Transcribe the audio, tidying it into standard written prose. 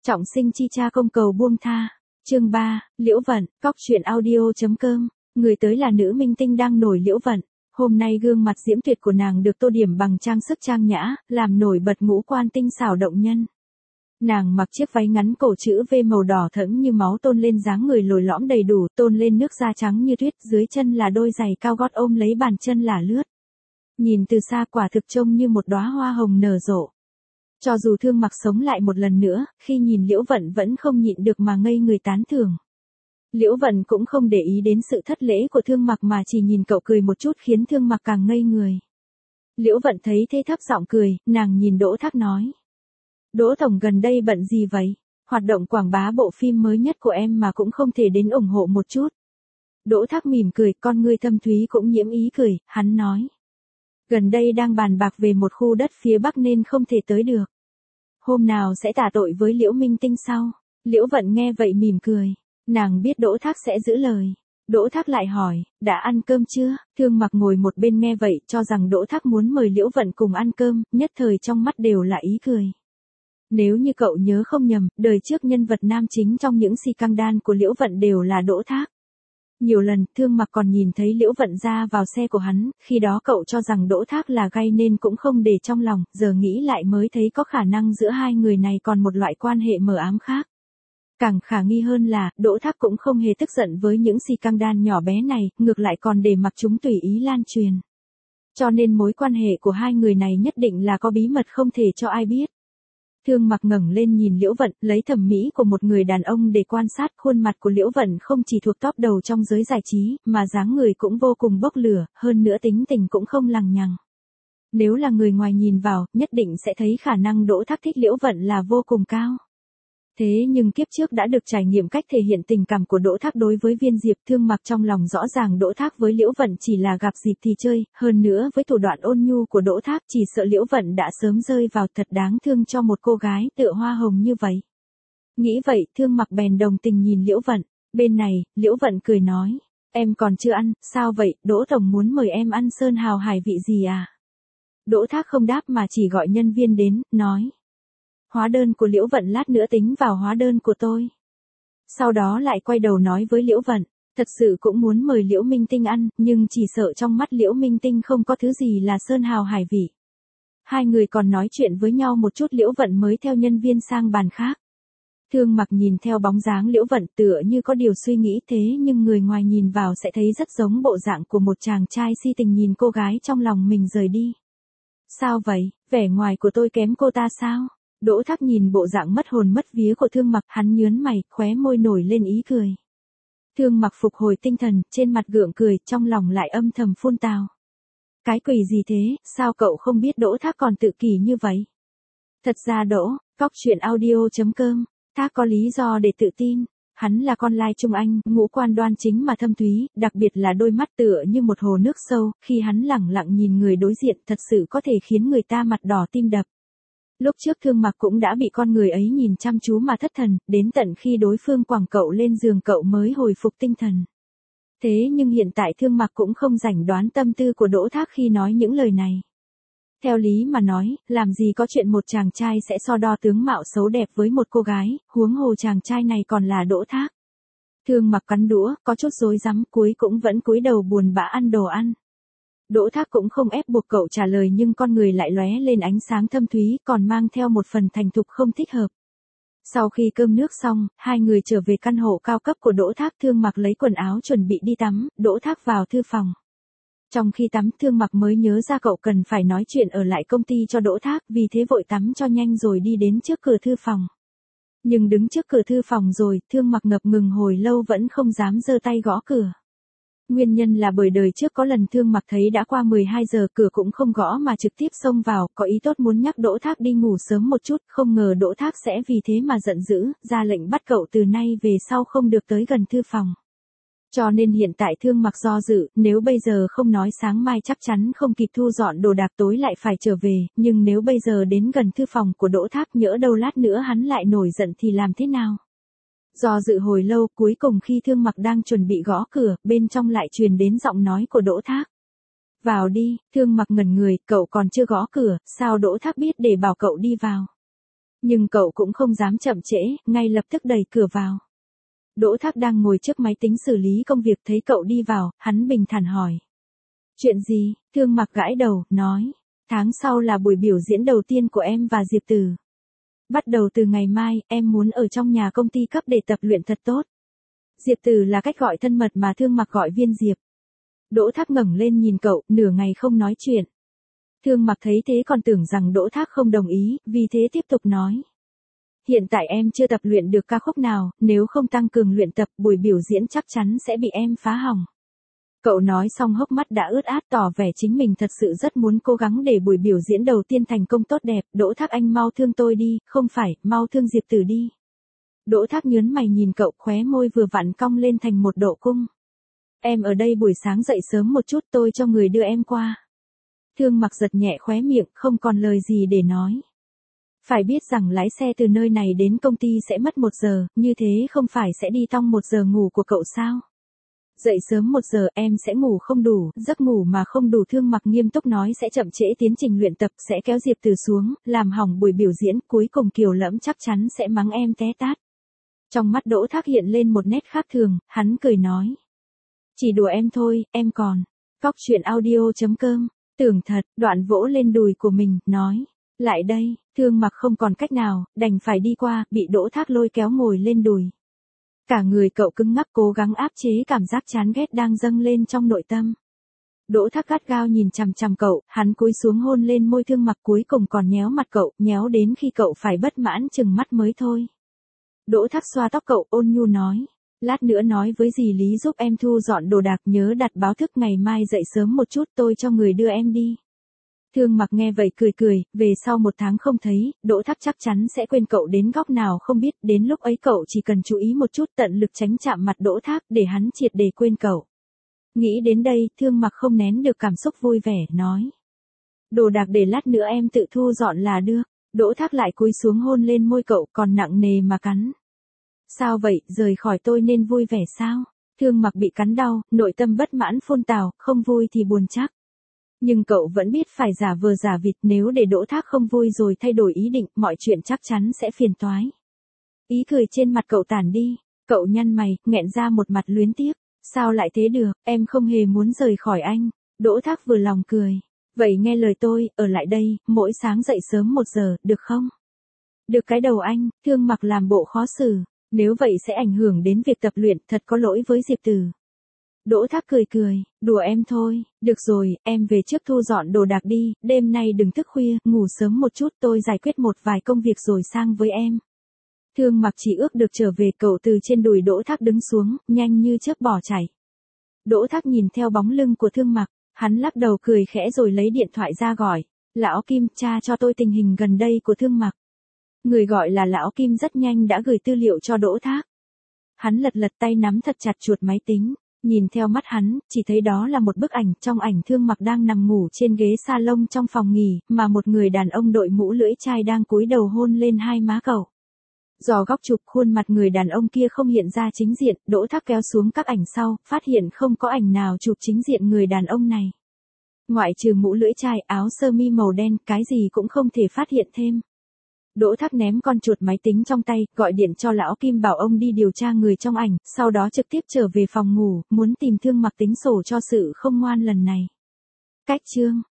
Trọng sinh chi cha công cầu buông tha. Chương 3, Liễu Vận, cóc truyện audio.com. Người tới là nữ minh tinh đang nổi Liễu Vận. Hôm nay gương mặt diễm tuyệt của nàng được tô điểm bằng trang sức trang nhã, làm nổi bật ngũ quan tinh xảo động nhân. Nàng mặc chiếc váy ngắn cổ chữ V màu đỏ thẫm như máu tôn lên dáng người lồi lõm đầy đủ, tôn lên nước da trắng như tuyết, dưới chân là đôi giày cao gót ôm lấy bàn chân là lướt. Nhìn từ xa quả thực trông như một đóa hoa hồng nở rộ. Cho dù Thương Mặc sống lại một lần nữa, khi nhìn Liễu Vận vẫn không nhịn được mà ngây người tán thưởng. Liễu Vận cũng không để ý đến sự thất lễ của Thương Mặc mà chỉ nhìn cậu cười một chút khiến Thương Mặc càng ngây người. Liễu Vận thấy thế thấp giọng cười, nàng nhìn Đỗ Thác nói. Đỗ tổng gần đây bận gì vậy? Hoạt động quảng bá bộ phim mới nhất của em mà cũng không thể đến ủng hộ một chút. Đỗ Thác mỉm cười, con ngươi thâm thúy cũng nhiễm ý cười, hắn nói. Gần đây đang bàn bạc về một khu đất phía Bắc nên không thể tới được. Hôm nào sẽ tả tội với Liễu Minh Tinh sau. Liễu Vận nghe vậy mỉm cười. Nàng biết Đỗ Thác sẽ giữ lời. Đỗ Thác lại hỏi, đã ăn cơm chưa? Thương Mặc ngồi một bên nghe vậy cho rằng Đỗ Thác muốn mời Liễu Vận cùng ăn cơm, nhất thời trong mắt đều là ý cười. Nếu như cậu nhớ không nhầm, đời trước nhân vật nam chính trong những scandal của Liễu Vận đều là Đỗ Thác. Nhiều lần, Thương Mặc còn nhìn thấy Liễu Vận ra vào xe của hắn, khi đó cậu cho rằng Đỗ Thác là gay nên cũng không để trong lòng, giờ nghĩ lại mới thấy có khả năng giữa hai người này còn một loại quan hệ mờ ám khác. Càng khả nghi hơn là, Đỗ Thác cũng không hề tức giận với những scandal nhỏ bé này, ngược lại còn để mặc chúng tùy ý lan truyền. Cho nên mối quan hệ của hai người này nhất định là có bí mật không thể cho ai biết. Thương Mặc ngẩng lên nhìn Liễu Vận, lấy thẩm mỹ của một người đàn ông để quan sát, khuôn mặt của Liễu Vận không chỉ thuộc top đầu trong giới giải trí, mà dáng người cũng vô cùng bốc lửa, hơn nữa tính tình cũng không lằng nhằng. Nếu là người ngoài nhìn vào, nhất định sẽ thấy khả năng Đỗ Thác thích Liễu Vận là vô cùng cao. Thế nhưng kiếp trước đã được trải nghiệm cách thể hiện tình cảm của Đỗ Thác đối với Viên Diệp. Thương Mặc trong lòng rõ ràng Đỗ Thác với Liễu Vận chỉ là gặp dịp thì chơi, hơn nữa với thủ đoạn ôn nhu của Đỗ Thác chỉ sợ Liễu Vận đã sớm rơi vào, thật đáng thương cho một cô gái tựa hoa hồng như vậy. Nghĩ vậy, Thương Mặc bèn đồng tình nhìn Liễu Vận. Bên này, Liễu Vận cười nói, em còn chưa ăn, sao vậy, Đỗ tổng muốn mời em ăn sơn hào hải vị gì à? Đỗ Thác không đáp mà chỉ gọi nhân viên đến, nói. Hóa đơn của Liễu Vận lát nữa tính vào hóa đơn của tôi. Sau đó lại quay đầu nói với Liễu Vận, thật sự cũng muốn mời Liễu Minh Tinh ăn, nhưng chỉ sợ trong mắt Liễu Minh Tinh không có thứ gì là sơn hào hải vị. Hai người còn nói chuyện với nhau một chút Liễu Vận mới theo nhân viên sang bàn khác. Thương Mặc nhìn theo bóng dáng Liễu Vận tựa như có điều suy nghĩ thế nhưng người ngoài nhìn vào sẽ thấy rất giống bộ dạng của một chàng trai si tình nhìn cô gái trong lòng mình rời đi. Sao vậy, vẻ ngoài của tôi kém cô ta sao? Đỗ Thác nhìn bộ dạng mất hồn mất vía của Thương Mặc, hắn nhớn mày, khóe môi nổi lên ý cười. Thương Mặc phục hồi tinh thần, trên mặt gượng cười, trong lòng lại âm thầm phun tào. Cái quỷ gì thế, sao cậu không biết Đỗ Thác còn tự kỷ như vậy? Thật ra Đỗ, cóc truyện audio.com, Thác có lý do để tự tin. Hắn là con lai Trung Anh, ngũ quan đoan chính mà thâm thúy, đặc biệt là đôi mắt tựa như một hồ nước sâu, khi hắn lẳng lặng nhìn người đối diện thật sự có thể khiến người ta mặt đỏ tim đập. Lúc trước Thương Mặc cũng đã bị con người ấy nhìn chăm chú mà thất thần, đến tận khi đối phương quẳng cậu lên giường cậu mới hồi phục tinh thần. Thế nhưng hiện tại Thương Mặc cũng không rảnh đoán tâm tư của Đỗ Thác khi nói những lời này. Theo lý mà nói, làm gì có chuyện một chàng trai sẽ so đo tướng mạo xấu đẹp với một cô gái, huống hồ chàng trai này còn là Đỗ Thác. Thương Mặc cắn đũa, có chút rối rắm, cuối cũng vẫn cúi đầu buồn bã ăn đồ ăn. Đỗ Thác cũng không ép buộc cậu trả lời nhưng con người lại lóe lên ánh sáng thâm thúy, còn mang theo một phần thành thục không thích hợp. Sau khi cơm nước xong, hai người trở về căn hộ cao cấp của Đỗ Thác. Thương Mặc lấy quần áo chuẩn bị đi tắm, Đỗ Thác vào thư phòng. Trong khi tắm, Thương Mặc mới nhớ ra cậu cần phải nói chuyện ở lại công ty cho Đỗ Thác, vì thế vội tắm cho nhanh rồi đi đến trước cửa thư phòng. Nhưng đứng trước cửa thư phòng rồi, Thương Mặc ngập ngừng hồi lâu vẫn không dám giơ tay gõ cửa. Nguyên nhân là bởi đời trước có lần Thương Mặc thấy đã qua 12 giờ cửa cũng không gõ mà trực tiếp xông vào, có ý tốt muốn nhắc Đỗ Thác đi ngủ sớm một chút, không ngờ Đỗ Thác sẽ vì thế mà giận dữ, ra lệnh bắt cậu từ nay về sau không được tới gần thư phòng. Cho nên hiện tại Thương Mặc do dự, nếu bây giờ không nói sáng mai chắc chắn không kịp thu dọn đồ đạc tối lại phải trở về, nhưng nếu bây giờ đến gần thư phòng của Đỗ Thác nhỡ đâu lát nữa hắn lại nổi giận thì làm thế nào? Do dự hồi lâu, cuối cùng khi Thương Mặc đang chuẩn bị gõ cửa, bên trong lại truyền đến giọng nói của Đỗ Thác. Vào đi. Thương Mặc ngẩn người, cậu còn chưa gõ cửa, sao Đỗ Thác biết để bảo cậu đi vào? Nhưng cậu cũng không dám chậm trễ, ngay lập tức đẩy cửa vào. Đỗ Thác đang ngồi trước máy tính xử lý công việc, thấy cậu đi vào, hắn bình thản hỏi. Chuyện gì? Thương Mặc gãi đầu, nói. Tháng sau là buổi biểu diễn đầu tiên của em và Diệp Tử. Bắt đầu từ ngày mai, em muốn ở trong nhà công ty cấp để tập luyện thật tốt. Diệp Tử là cách gọi thân mật mà Thương Mặc gọi Viên Diệp. Đỗ Thác ngẩng lên nhìn cậu, nửa ngày không nói chuyện. Thương Mặc thấy thế còn tưởng rằng Đỗ Thác không đồng ý, vì thế tiếp tục nói. Hiện tại em chưa tập luyện được ca khúc nào, nếu không tăng cường luyện tập, buổi biểu diễn chắc chắn sẽ bị em phá hỏng. Cậu nói xong hốc mắt đã ướt át, tỏ vẻ chính mình thật sự rất muốn cố gắng để buổi biểu diễn đầu tiên thành công tốt đẹp. Đỗ Thác, anh mau thương tôi đi, không phải, mau thương Diệp Tử đi. Đỗ Thác nhớn mày nhìn cậu, khóe môi vừa vặn cong lên thành một độ cung. Em ở đây buổi sáng dậy sớm một chút, tôi cho người đưa em qua. Thương Mặc giật nhẹ khóe miệng, không còn lời gì để nói. Phải biết rằng lái xe từ nơi này đến công ty sẽ mất 1 giờ, như thế không phải sẽ đi tong 1 giờ ngủ của cậu sao? Dậy sớm 1 giờ em sẽ ngủ không đủ, giấc ngủ mà không đủ. Thương Mặc nghiêm túc nói sẽ chậm trễ tiến trình luyện tập, sẽ kéo Diệp Tử xuống, làm hỏng buổi biểu diễn, cuối cùng Kiều Lẫm chắc chắn sẽ mắng em té tát. Trong mắt Đỗ Thác hiện lên một nét khác thường, hắn cười nói. Chỉ đùa em thôi, em còn. Cóc truyện audio.com, tưởng thật, đoạn vỗ lên đùi của mình, nói. Lại đây, Thương Mặc không còn cách nào, đành phải đi qua, bị Đỗ Thác lôi kéo ngồi lên đùi. Cả người cậu cứng ngắc cố gắng áp chế cảm giác chán ghét đang dâng lên trong nội tâm. Đỗ Thác gắt gao nhìn chằm chằm cậu, hắn cúi xuống hôn lên môi Thương Mặc, cuối cùng còn nhéo mặt cậu, nhéo đến khi cậu phải bất mãn chừng mắt mới thôi. Đỗ Thác xoa tóc cậu, ôn nhu nói. Lát nữa nói với dì Lý giúp em thu dọn đồ đạc, nhớ đặt báo thức ngày mai dậy sớm một chút, tôi cho người đưa em đi. Thương Mặc nghe vậy cười cười, về sau 1 tháng không thấy, Đỗ Thác chắc chắn sẽ quên cậu đến góc nào không biết, đến lúc ấy cậu chỉ cần chú ý một chút, tận lực tránh chạm mặt Đỗ Thác để hắn triệt để quên cậu. Nghĩ đến đây, Thương Mặc không nén được cảm xúc vui vẻ, nói. Đồ đạc để lát nữa em tự thu dọn là được. Đỗ Thác lại cúi xuống hôn lên môi cậu, còn nặng nề mà cắn. Sao vậy, rời khỏi tôi nên vui vẻ sao? Thương Mặc bị cắn đau, nội tâm bất mãn phun tào, không vui thì buồn chắc. Nhưng cậu vẫn biết phải giả vờ giả vịt, nếu để Đỗ Thác không vui rồi thay đổi ý định, mọi chuyện chắc chắn sẽ phiền toái. Ý cười trên mặt cậu tản đi, cậu nhăn mày, nghẹn ra một mặt luyến tiếc. Sao lại thế được, em không hề muốn rời khỏi anh. Đỗ Thác vừa lòng cười. Vậy nghe lời tôi, ở lại đây, mỗi sáng dậy sớm 1 giờ, được không? Được cái đầu anh, Thương Mặc làm bộ khó xử. Nếu vậy sẽ ảnh hưởng đến việc tập luyện, thật có lỗi với Diệp Tử. Đỗ Thác cười cười, đùa em thôi, được rồi, em về trước thu dọn đồ đạc đi, đêm nay đừng thức khuya, ngủ sớm một chút, tôi giải quyết một vài công việc rồi sang với em. Thương Mặc chỉ ước được trở về, cậu từ trên đùi Đỗ Thác đứng xuống, nhanh như chớp bỏ chạy. Đỗ Thác nhìn theo bóng lưng của Thương Mặc, hắn lắc đầu cười khẽ rồi lấy điện thoại ra gọi. Lão Kim, tra cho tôi tình hình gần đây của Thương Mặc. Người gọi là Lão Kim rất nhanh đã gửi tư liệu cho Đỗ Thác. Hắn lật lật tay nắm thật chặt chuột máy tính. Nhìn theo mắt hắn, chỉ thấy đó là một bức ảnh, trong ảnh Thương Mặc đang nằm ngủ trên ghế salon trong phòng nghỉ, mà một người đàn ông đội mũ lưỡi chai đang cúi đầu hôn lên hai má cậu. Do góc chụp khuôn mặt người đàn ông kia không hiện ra chính diện, Đỗ Thác kéo xuống các ảnh sau, phát hiện không có ảnh nào chụp chính diện người đàn ông này. Ngoại trừ mũ lưỡi chai, áo sơ mi màu đen, cái gì cũng không thể phát hiện thêm. Đỗ Thác ném con chuột máy tính trong tay, gọi điện cho Lão Kim bảo ông đi điều tra người trong ảnh, sau đó trực tiếp trở về phòng ngủ, muốn tìm Thương Mặc tính sổ cho sự không ngoan lần này. Cách chương